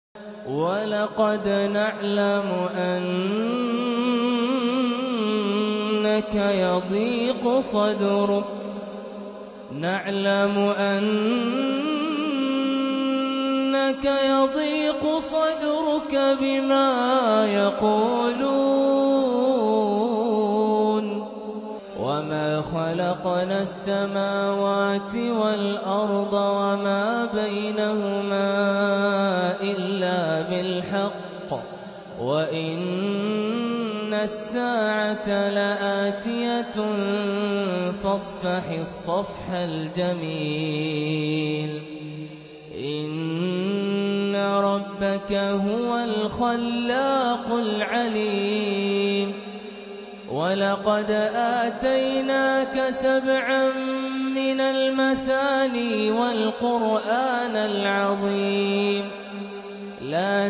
ولقد نعلم أنك يضيق صدرك بما يقولون وما خلقنا السماوات والأرض وما بينهما إلا بالحق وإن الساعة لآتية فاصفح الصفح الجميل إن ربك هو الخلاق العليم ولقد آتيناك 7 من المثاني والقرآن العظيم لا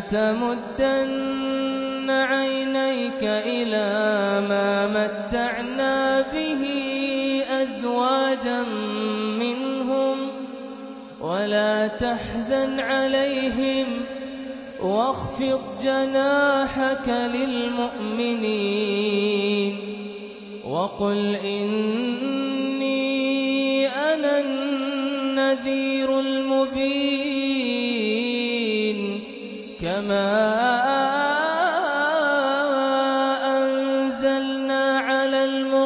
تمدن عينيك إلى ما متعنا به أزواجا منهم ولا تحزن عليهم واخفض جناحك للمؤمنين وقل إني أنا النذير المبين كما أنزلنا على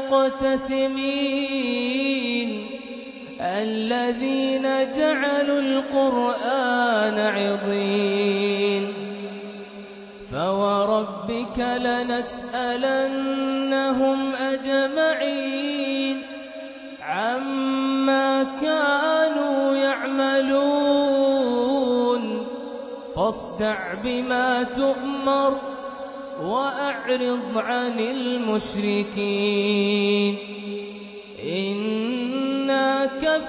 المقتسمين الذين جعلوا القرآن عضين فوربك لنسألنهم أجمعين عما كانوا يعملون فاصدع بما تؤمر وأعرض عن المشركين إنا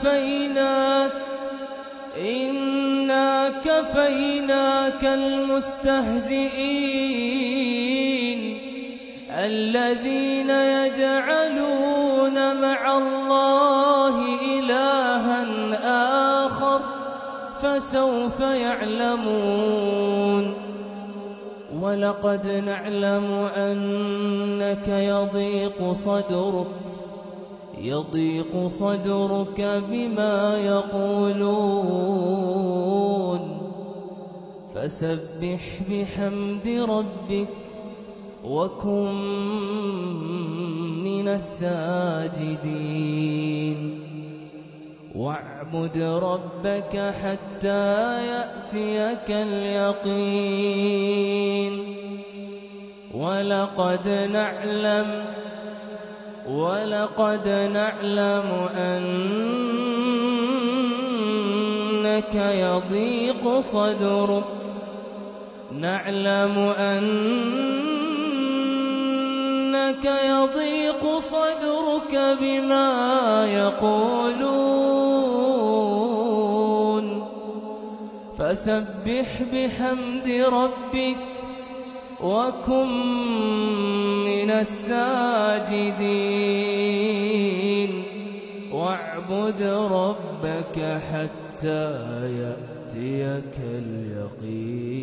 كفيناك المستهزئين الذين يجعلون مع الله إلها آخر فسوف يعلمون ولقد نعلم أنك يضيق صدرك بما يقولون فسبح بحمد ربك وكن من الساجدين واعبد ربك حتى يأتيك اليقين ولقد نعلم أنك يضيق صدرك بما يقولون فسبح بحمد ربك وكن من الساجدين واعبد ربك حتى يأتيك اليقين.